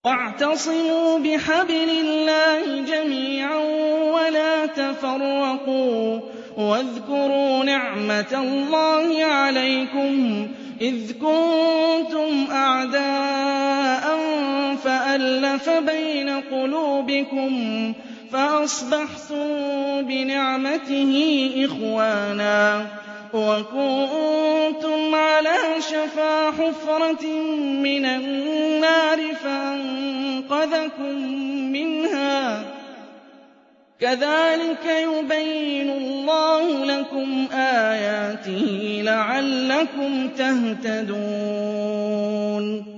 وَاعْتَصِمُوا بِحَبْلِ اللَّهِ جَمِيعًا وَلَا تَفَرَّقُوا وَاذْكُرُوا نِعْمَةَ اللَّهِ عَلَيْكُمْ إِذْ كُنتُمْ أَعْدَاءً فَأَلَّفَ بَيْنَ قُلُوبِكُمْ فَأَصْبَحْتُم بِنِعْمَتِهِ إِخْوَانًا وَكُنتُمْ عَلَىٰ شَفَا حُفْرَةٍ مِّنَ النَّارِ فَأَنقَذَكُم مِّنْهَا ۗ كَذَٰلِكَ يُبَيِّنُ اللَّهُ لَكُمْ آيَاتِهِ لَعَلَّكُمْ تَهْتَدُونَ